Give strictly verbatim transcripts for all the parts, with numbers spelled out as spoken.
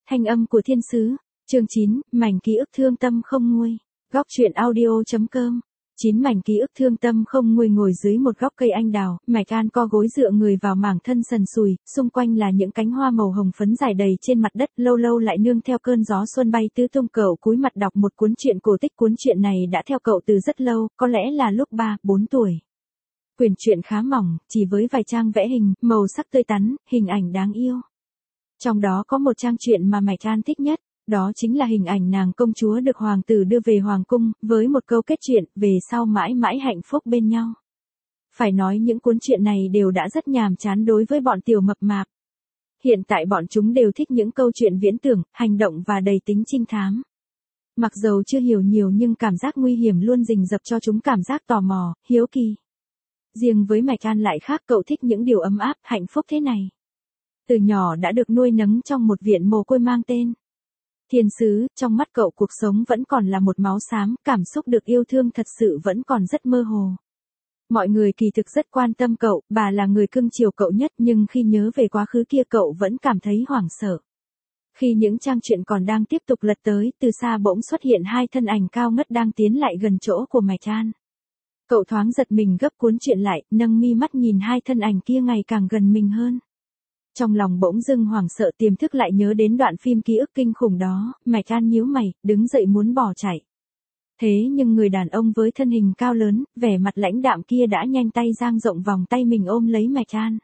Thanh âm của thiên sứ. Chương chín, mảnh ký ức thương tâm không nguôi. Góc truyện audio.com. Chín mảnh ký ức thương tâm không nguôi ngồi dưới một gốc cây anh đào, Mạch An co gối dựa người vào mảng thân sần sùi, xung quanh là những cánh hoa màu hồng phấn dài đầy trên mặt đất, lâu lâu lại nương theo cơn gió xuân bay tứ tung. Cậu cúi mặt đọc một cuốn truyện cổ tích, cuốn truyện này đã theo cậu từ rất lâu, có lẽ là lúc ba, bốn tuổi. Quyển truyện khá mỏng, chỉ với vài trang vẽ hình, màu sắc tươi tắn, hình ảnh đáng yêu. Trong đó có một trang truyện mà Mạch An thích nhất. Đó chính là hình ảnh nàng công chúa được hoàng tử đưa về hoàng cung, với một câu kết chuyện, về sau mãi mãi hạnh phúc bên nhau. Phải nói những cuốn truyện này đều đã rất nhàm chán đối với bọn tiểu mập mạp. Hiện tại bọn chúng đều thích những câu chuyện viễn tưởng, hành động và đầy tính trinh thám. Mặc dầu chưa hiểu nhiều nhưng cảm giác nguy hiểm luôn rình rập cho chúng cảm giác tò mò, hiếu kỳ. Riêng với Mạch An lại khác, cậu thích những điều ấm áp, hạnh phúc thế này. Từ nhỏ đã được nuôi nấng trong một viện mồ côi mang tên Thiên sứ, trong mắt cậu cuộc sống vẫn còn là một máu xám, cảm xúc được yêu thương thật sự vẫn còn rất mơ hồ. Mọi người kỳ thực rất quan tâm cậu, bà là người cưng chiều cậu nhất, nhưng khi nhớ về quá khứ kia cậu vẫn cảm thấy hoảng sợ. Khi những trang truyện còn đang tiếp tục lật tới, từ xa bỗng xuất hiện hai thân ảnh cao ngất đang tiến lại gần chỗ của Mạch An. Cậu thoáng giật mình gấp cuốn truyện lại, nâng mi mắt nhìn hai thân ảnh kia ngày càng gần mình hơn. Trong lòng bỗng dưng hoảng sợ, tiềm thức lại nhớ đến đoạn phim ký ức kinh khủng đó, Mạch An nhíu mày, đứng dậy muốn bỏ chạy. Thế nhưng người đàn ông với thân hình cao lớn, vẻ mặt lãnh đạm kia đã nhanh tay dang rộng vòng tay mình ôm lấy Mạch An.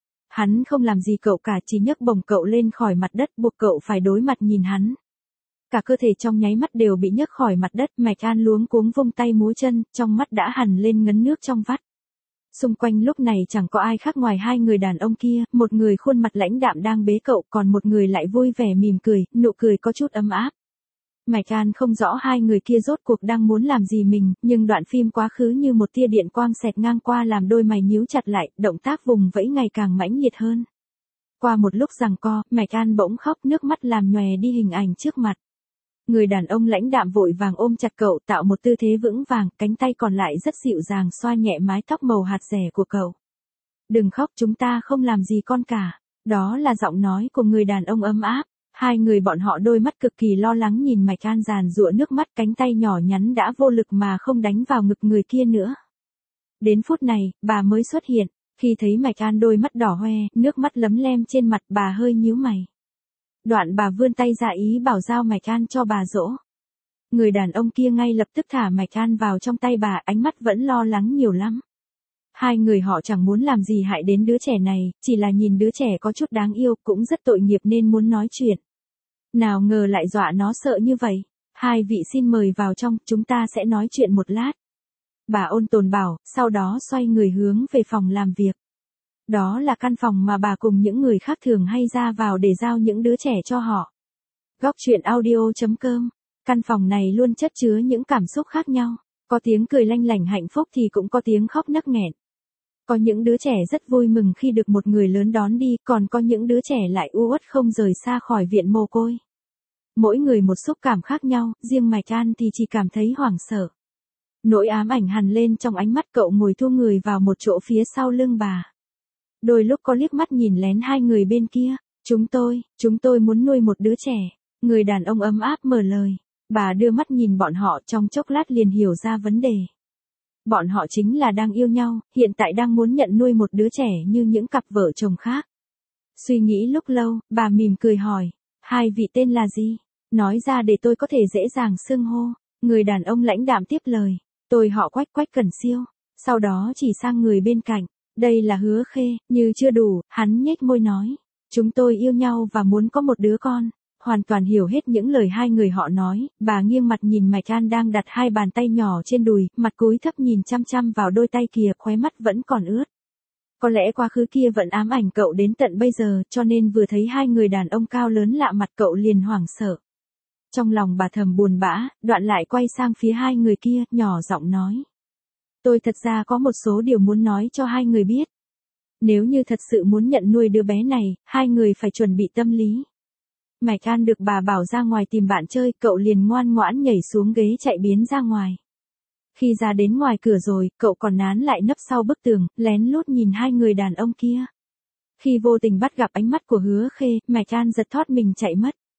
Hắn không làm gì cậu cả, chỉ nhấc bổng cậu lên khỏi mặt đất, buộc cậu phải đối mặt nhìn hắn. Cả cơ thể trong nháy mắt đều bị nhấc khỏi mặt đất, Mạch An luống cuống vung tay múa chân, trong mắt đã hằn lên ngấn nước trong vắt. Xung quanh lúc này chẳng có ai khác ngoài hai người đàn ông kia, một người khuôn mặt lãnh đạm đang bế cậu, còn một người lại vui vẻ mỉm cười, nụ cười có chút ấm áp. Mạch An không rõ hai người kia rốt cuộc đang muốn làm gì mình, nhưng đoạn phim quá khứ như một tia điện quang xẹt ngang qua làm đôi mày nhíu chặt lại, động tác vùng vẫy ngày càng mãnh liệt hơn. Qua một lúc giằng co, Mạch An bỗng khóc, nước mắt làm nhòe đi hình ảnh trước mặt. Người đàn ông lãnh đạm vội vàng ôm chặt cậu, tạo một tư thế vững vàng, cánh tay còn lại rất dịu dàng xoa nhẹ mái tóc màu hạt rẻ của cậu. Đừng khóc, chúng ta không làm gì con cả. Đó là giọng nói của người đàn ông ấm áp. Hai người bọn họ đôi mắt cực kỳ lo lắng nhìn Mạch An giàn giụa nước mắt, cánh tay nhỏ nhắn đã vô lực mà không đánh vào ngực người kia nữa. Đến phút này, bà mới xuất hiện. Khi thấy Mạch An đôi mắt đỏ hoe, nước mắt lấm lem trên mặt, bà hơi nhíu mày. Đoạn bà vươn tay ra ý bảo giao Mạch An cho bà dỗ. Người đàn ông kia ngay lập tức thả Mạch An vào trong tay bà, ánh mắt vẫn lo lắng nhiều lắm. Hai người họ chẳng muốn làm gì hại đến đứa trẻ này, chỉ là nhìn đứa trẻ có chút đáng yêu, cũng rất tội nghiệp nên muốn nói chuyện. Nào ngờ lại dọa nó sợ như vậy. Hai vị xin mời vào trong, chúng ta sẽ nói chuyện một lát. Bà ôn tồn bảo, sau đó xoay người hướng về phòng làm việc. Đó là căn phòng mà bà cùng những người khác thường hay ra vào để giao những đứa trẻ cho họ. Góc truyện audio.com. Căn phòng này luôn chất chứa những cảm xúc khác nhau. Có tiếng cười lanh lảnh hạnh phúc thì cũng có tiếng khóc nấc nghẹn. Có những đứa trẻ rất vui mừng khi được một người lớn đón đi, còn có những đứa trẻ lại u uất không rời xa khỏi viện mồ côi. Mỗi người một xúc cảm khác nhau, riêng Mạch An thì chỉ cảm thấy hoảng sợ. Nỗi ám ảnh hằn lên trong ánh mắt, cậu ngồi thu người vào một chỗ phía sau lưng bà. Đôi lúc có liếc mắt nhìn lén hai người bên kia. Chúng tôi, chúng tôi muốn nuôi một đứa trẻ. Người đàn ông ấm áp mở lời. Bà đưa mắt nhìn bọn họ, trong chốc lát liền hiểu ra vấn đề. Bọn họ chính là đang yêu nhau, hiện tại đang muốn nhận nuôi một đứa trẻ như những cặp vợ chồng khác. Suy nghĩ lúc lâu, bà mỉm cười hỏi. Hai vị tên là gì? Nói ra để tôi có thể dễ dàng xưng hô. Người đàn ông lãnh đạm tiếp lời. Tôi họ Quách, Quách Cẩn Siêu. Sau đó chỉ sang người bên cạnh. Đây là Hứa Khê. Như chưa đủ, hắn nhếch môi nói. Chúng tôi yêu nhau và muốn có một đứa con. Hoàn toàn hiểu hết những lời hai người họ nói, bà nghiêng mặt nhìn Mạch An đang đặt hai bàn tay nhỏ trên đùi, mặt cúi thấp nhìn chăm chăm vào đôi tay kia, khóe mắt vẫn còn ướt. Có lẽ quá khứ kia vẫn ám ảnh cậu đến tận bây giờ, cho nên vừa thấy hai người đàn ông cao lớn lạ mặt cậu liền hoảng sợ. Trong lòng bà thầm buồn bã, đoạn lại quay sang phía hai người kia, nhỏ giọng nói. Tôi thật ra có một số điều muốn nói cho hai người biết. Nếu như thật sự muốn nhận nuôi đứa bé này, hai người phải chuẩn bị tâm lý. Mạch An được bà bảo ra ngoài tìm bạn chơi, cậu liền ngoan ngoãn nhảy xuống ghế chạy biến ra ngoài. Khi ra đến ngoài cửa rồi, cậu còn nán lại nấp sau bức tường, lén lút nhìn hai người đàn ông kia. Khi vô tình bắt gặp ánh mắt của Hứa Khê, Mạch An giật thót mình chạy mất.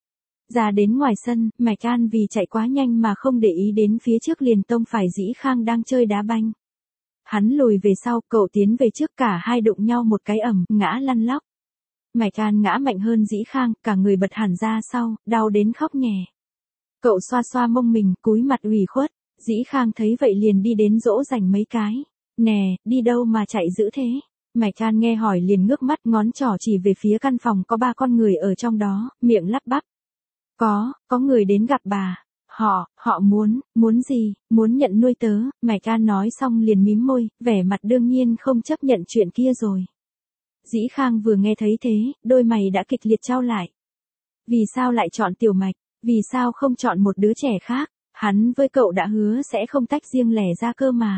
Ra đến ngoài sân, Mạch An vì chạy quá nhanh mà không để ý đến phía trước liền tông phải Dĩ Khang đang chơi đá banh. Hắn lùi về sau, cậu tiến về trước, cả hai đụng nhau một cái ầm, ngã lăn lóc. Mạch An ngã mạnh hơn Dĩ Khang, cả người bật hẳn ra sau, đau đến khóc nhè. Cậu xoa xoa mông mình, cúi mặt ủy khuất. Dĩ Khang thấy vậy liền đi đến dỗ dành mấy cái. Nè, đi đâu mà chạy dữ thế? Mạch An nghe hỏi liền ngước mắt, ngón trỏ chỉ về phía căn phòng có ba con người ở trong đó, miệng lắp bắp. Có, có người đến gặp bà. Họ, họ muốn, muốn gì, muốn nhận nuôi tớ. Mạch An nói xong liền mím môi, vẻ mặt đương nhiên không chấp nhận chuyện kia rồi. Dĩ Khang vừa nghe thấy thế, đôi mày đã kịch liệt trao lại. Vì sao lại chọn Tiểu Mạch? Vì sao không chọn một đứa trẻ khác? Hắn với cậu đã hứa sẽ không tách riêng lẻ ra cơ mà.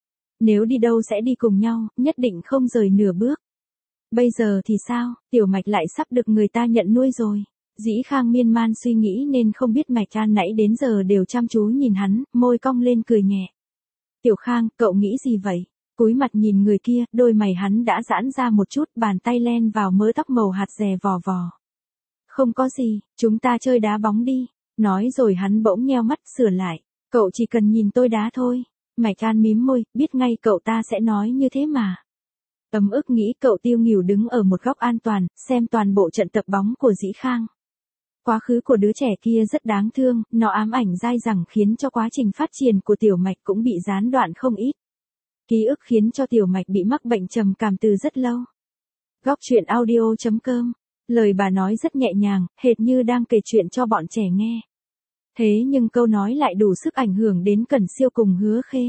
Nếu đi đâu sẽ đi cùng nhau, nhất định không rời nửa bước. Bây giờ thì sao, Tiểu Mạch lại sắp được người ta nhận nuôi rồi. Dĩ Khang miên man suy nghĩ nên không biết Mạch An nãy đến giờ đều chăm chú nhìn hắn, môi cong lên cười nhẹ. Tiểu Khang, cậu nghĩ gì vậy? Cúi mặt nhìn người kia, đôi mày hắn đã giãn ra một chút, bàn tay len vào mớ tóc màu hạt dè vò vò. Không có gì, chúng ta chơi đá bóng đi. Nói rồi hắn bỗng nheo mắt sửa lại. Cậu chỉ cần nhìn tôi đá thôi. Mạch An mím môi, biết ngay cậu ta sẽ nói như thế mà. Ấm ức nghĩ cậu tiêu nghỉu đứng ở một góc an toàn, xem toàn bộ trận tập bóng của Dĩ Khang. Quá khứ của đứa trẻ kia rất đáng thương, nó ám ảnh dai dẳng khiến cho quá trình phát triển của Tiểu Mạch cũng bị gián đoạn không ít. Ký ức khiến cho Tiểu Mạch bị mắc bệnh trầm cảm từ rất lâu. Góc truyện audio chấm com. Lời bà nói rất nhẹ nhàng, hệt như đang kể chuyện cho bọn trẻ nghe. Thế nhưng câu nói lại đủ sức ảnh hưởng đến Cẩn Siêu cùng Hứa Khê.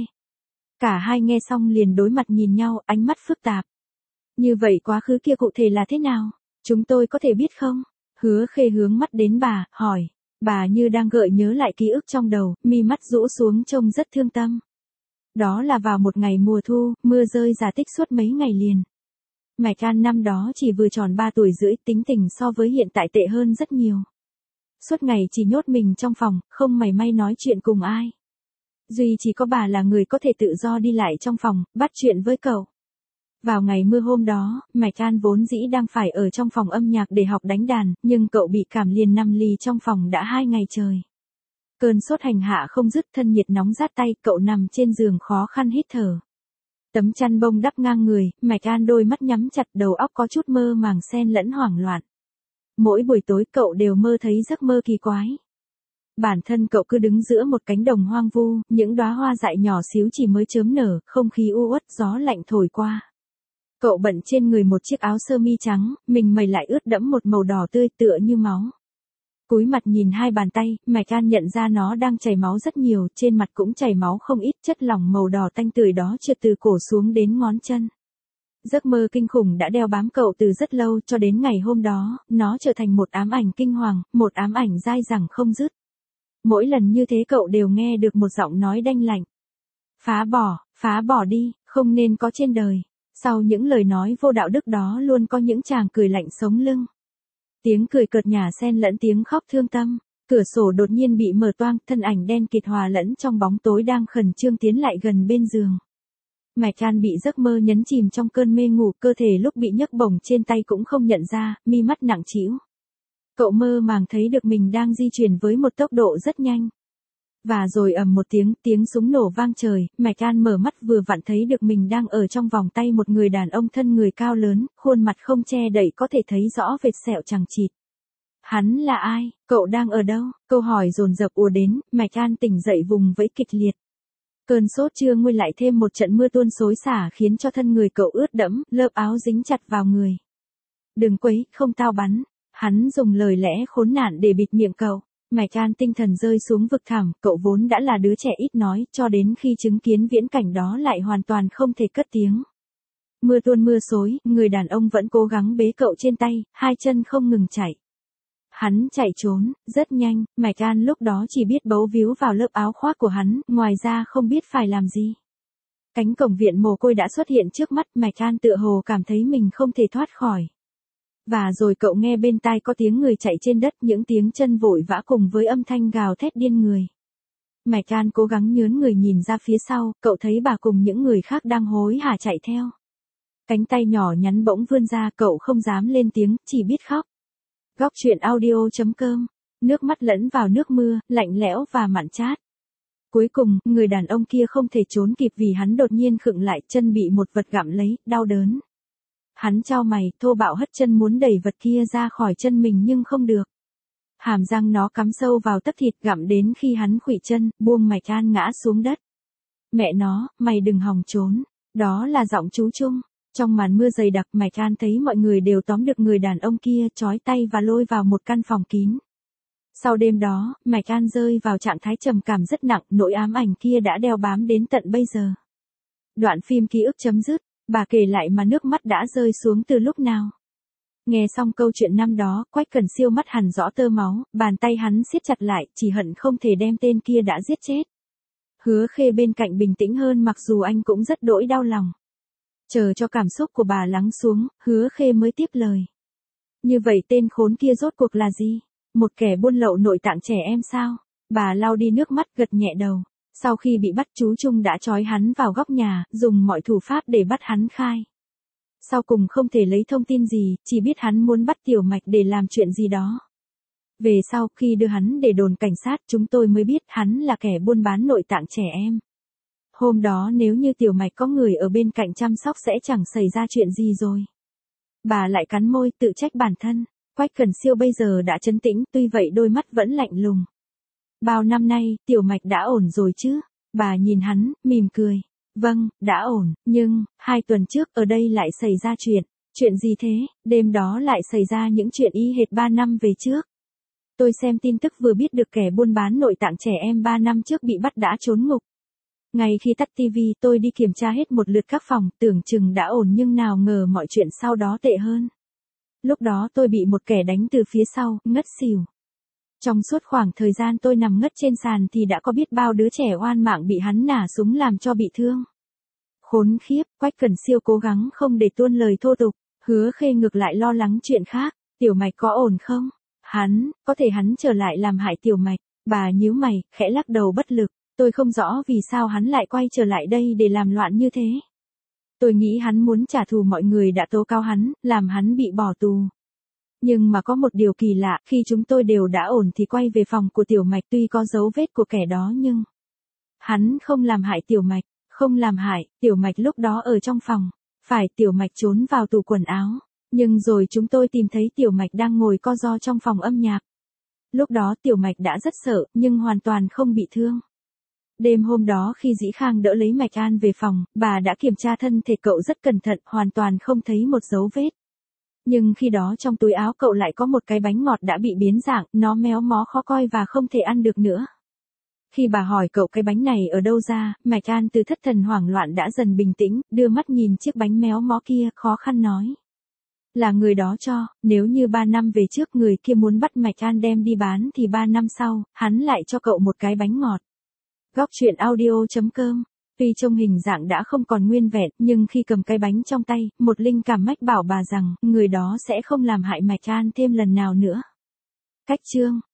Cả hai nghe xong liền đối mặt nhìn nhau, ánh mắt phức tạp. Như vậy quá khứ kia cụ thể là thế nào? Chúng tôi có thể biết không? Hứa Khê hướng mắt đến bà, hỏi. Bà như đang gợi nhớ lại ký ức trong đầu, mi mắt rũ xuống trông rất thương tâm. Đó là vào một ngày mùa thu, mưa rơi rả tích suốt mấy ngày liền. Mạch An năm đó chỉ vừa tròn ba tuổi rưỡi, tính tình so với hiện tại tệ hơn rất nhiều. Suốt ngày chỉ nhốt mình trong phòng, không mảy may nói chuyện cùng ai. Duy chỉ có bà là người có thể tự do đi lại trong phòng, bắt chuyện với cậu. Vào ngày mưa hôm đó, Mạch An vốn dĩ đang phải ở trong phòng âm nhạc để học đánh đàn, nhưng cậu bị cảm liền nằm lì trong phòng đã hai ngày trời. Cơn sốt hành hạ không dứt, thân nhiệt nóng rát tay, cậu nằm trên giường khó khăn hít thở. Tấm chăn bông đắp ngang người, Mạch An đôi mắt nhắm chặt, đầu óc có chút mơ màng xen lẫn hoảng loạn. Mỗi buổi tối cậu đều mơ thấy giấc mơ kỳ quái. Bản thân cậu cứ đứng giữa một cánh đồng hoang vu, những đóa hoa dại nhỏ xíu chỉ mới chớm nở, không khí u uất, gió lạnh thổi qua. Cậu bận trên người một chiếc áo sơ mi trắng, mình mày lại ướt đẫm một màu đỏ tươi tựa như máu. Cúi mặt nhìn hai bàn tay, Mạch An nhận ra nó đang chảy máu rất nhiều, trên mặt cũng chảy máu không ít, chất lỏng màu đỏ tanh tưởi đó trượt từ cổ xuống đến ngón chân. Giấc mơ kinh khủng đã đeo bám cậu từ rất lâu, cho đến ngày hôm đó, nó trở thành một ám ảnh kinh hoàng, một ám ảnh dai dẳng không dứt. Mỗi lần như thế cậu đều nghe được một giọng nói đanh lạnh. Phá bỏ, phá bỏ đi, không nên có trên đời. Sau những lời nói vô đạo đức đó luôn có những chàng cười lạnh sống lưng. Tiếng cười cợt nhả xen lẫn tiếng khóc thương tâm. Cửa sổ đột nhiên bị mở toang, thân ảnh đen kịt hòa lẫn trong bóng tối đang khẩn trương tiến lại gần bên giường. Mạch An bị giấc mơ nhấn chìm trong cơn mê ngủ, cơ thể lúc bị nhấc bổng trên tay cũng không nhận ra, mi mắt nặng trĩu. Cậu mơ màng thấy được mình đang di chuyển với một tốc độ rất nhanh. Và rồi ầm một tiếng, tiếng súng nổ vang trời, Mạch An mở mắt vừa vặn thấy được mình đang ở trong vòng tay một người đàn ông thân người cao lớn, khuôn mặt không che đậy có thể thấy rõ vệt sẹo chằng chịt. Hắn là ai? Cậu đang ở đâu? Câu hỏi dồn dập ùa đến, Mạch An tỉnh dậy vùng vẫy kịch liệt. Cơn sốt chưa nguôi lại thêm một trận mưa tuôn xối xả khiến cho thân người cậu ướt đẫm, lớp áo dính chặt vào người. Đừng quấy, không tao bắn. Hắn dùng lời lẽ khốn nạn để bịt miệng cậu. Mạch An tinh thần rơi xuống vực thẳm, cậu vốn đã là đứa trẻ ít nói, cho đến khi chứng kiến viễn cảnh đó lại hoàn toàn không thể cất tiếng. Mưa tuôn mưa xối, người đàn ông vẫn cố gắng bế cậu trên tay, hai chân không ngừng chạy. Hắn chạy trốn, rất nhanh, Mạch An lúc đó chỉ biết bấu víu vào lớp áo khoác của hắn, ngoài ra không biết phải làm gì. Cánh cổng viện mồ côi đã xuất hiện trước mắt, Mạch An tựa hồ cảm thấy mình không thể thoát khỏi. Và rồi cậu nghe bên tai có tiếng người chạy trên đất, những tiếng chân vội vã cùng với âm thanh gào thét điên người. Mạch An cố gắng nhớn người nhìn ra phía sau, cậu thấy bà cùng những người khác đang hối hả chạy theo. Cánh tay nhỏ nhắn bỗng vươn ra, cậu không dám lên tiếng, chỉ biết khóc. Góc truyện audio chấm com Nước mắt lẫn vào nước mưa, lạnh lẽo và mặn chát. Cuối cùng, người đàn ông kia không thể trốn kịp vì hắn đột nhiên khựng lại, chân bị một vật gặm lấy, đau đớn. Hắn chau mày, thô bạo hất chân muốn đẩy vật kia ra khỏi chân mình nhưng không được. Hàm răng nó cắm sâu vào tấc thịt, gặm đến khi hắn khuỵu chân, buông Mạch An ngã xuống đất. Mẹ nó, mày đừng hòng trốn. Đó là giọng chú Trung. Trong màn mưa dày đặc, Mạch An thấy mọi người đều tóm được người đàn ông kia, trói tay và lôi vào một căn phòng kín. Sau đêm đó, Mạch An rơi vào trạng thái trầm cảm rất nặng, nỗi ám ảnh kia đã đeo bám đến tận bây giờ. Đoạn phim ký ức chấm dứt, bà kể lại mà nước mắt đã rơi xuống từ lúc nào. Nghe xong câu chuyện năm đó, Quách Cẩn Siêu mắt hằn rõ tơ máu, bàn tay hắn siết chặt lại, chỉ hận không thể đem tên kia đã giết chết. Hứa Khê bên cạnh bình tĩnh hơn mặc dù anh cũng rất đỗi đau lòng. Chờ cho cảm xúc của bà lắng xuống, Hứa Khê mới tiếp lời. Như vậy tên khốn kia rốt cuộc là gì? Một kẻ buôn lậu nội tạng trẻ em sao? Bà lau đi nước mắt gật nhẹ đầu. Sau khi bị bắt chú Trung đã trói hắn vào góc nhà, dùng mọi thủ pháp để bắt hắn khai. Sau cùng không thể lấy thông tin gì, chỉ biết hắn muốn bắt Tiểu Mạch để làm chuyện gì đó. Về sau khi đưa hắn để đồn cảnh sát chúng tôi mới biết hắn là kẻ buôn bán nội tạng trẻ em. Hôm đó nếu như Tiểu Mạch có người ở bên cạnh chăm sóc sẽ chẳng xảy ra chuyện gì rồi. Bà lại cắn môi tự trách bản thân. Quách Cẩn Siêu bây giờ đã trấn tĩnh, tuy vậy đôi mắt vẫn lạnh lùng. Bao năm nay, Tiểu Mạch đã ổn rồi chứ? Bà nhìn hắn, mỉm cười. Vâng, đã ổn, nhưng, hai tuần trước ở đây lại xảy ra chuyện. Chuyện gì thế? Đêm đó lại xảy ra những chuyện y hệt ba năm về trước. Tôi xem tin tức vừa biết được kẻ buôn bán nội tạng trẻ em ba năm trước bị bắt đã trốn ngục. Ngay khi tắt tivi tôi đi kiểm tra hết một lượt các phòng, tưởng chừng đã ổn nhưng nào ngờ mọi chuyện sau đó tệ hơn. Lúc đó tôi bị một kẻ đánh từ phía sau, ngất xỉu. Trong suốt khoảng thời gian tôi nằm ngất trên sàn thì đã có biết bao đứa trẻ oan mạng bị hắn nả súng làm cho bị thương. Khốn khiếp, Quách Cẩn Siêu cố gắng không để tuôn lời thô tục. Hứa Khê ngược lại lo lắng chuyện khác. Tiểu Mạch có ổn không? Hắn, có thể hắn trở lại làm hại Tiểu Mạch. Bà nhíu mày, khẽ lắc đầu bất lực. Tôi không rõ vì sao hắn lại quay trở lại đây để làm loạn như thế. Tôi nghĩ hắn muốn trả thù mọi người đã tố cáo hắn, làm hắn bị bỏ tù. Nhưng mà có một điều kỳ lạ, khi chúng tôi đều đã ổn thì quay về phòng của Tiểu Mạch tuy có dấu vết của kẻ đó nhưng... Hắn không làm hại Tiểu Mạch, không làm hại, Tiểu Mạch lúc đó ở trong phòng. Phải, Tiểu Mạch trốn vào tủ quần áo. Nhưng rồi chúng tôi tìm thấy Tiểu Mạch đang ngồi co ro trong phòng âm nhạc. Lúc đó Tiểu Mạch đã rất sợ, nhưng hoàn toàn không bị thương. Đêm hôm đó khi Dĩ Khang đỡ lấy Mạch An về phòng, bà đã kiểm tra thân thể cậu rất cẩn thận, hoàn toàn không thấy một dấu vết. Nhưng khi đó trong túi áo cậu lại có một cái bánh ngọt đã bị biến dạng, nó méo mó khó coi và không thể ăn được nữa. Khi bà hỏi cậu cái bánh này ở đâu ra, Mạch An từ thất thần hoảng loạn đã dần bình tĩnh, đưa mắt nhìn chiếc bánh méo mó kia, khó khăn nói. Là người đó cho, nếu như ba năm về trước người kia muốn bắt Mạch An đem đi bán thì ba năm sau, hắn lại cho cậu một cái bánh ngọt. Góc truyện audio chấm com. Tuy trông hình dạng đã không còn nguyên vẹn, nhưng khi cầm cái bánh trong tay, một linh cảm mách bảo bà rằng, người đó sẽ không làm hại Mạch An thêm lần nào nữa. Cách chương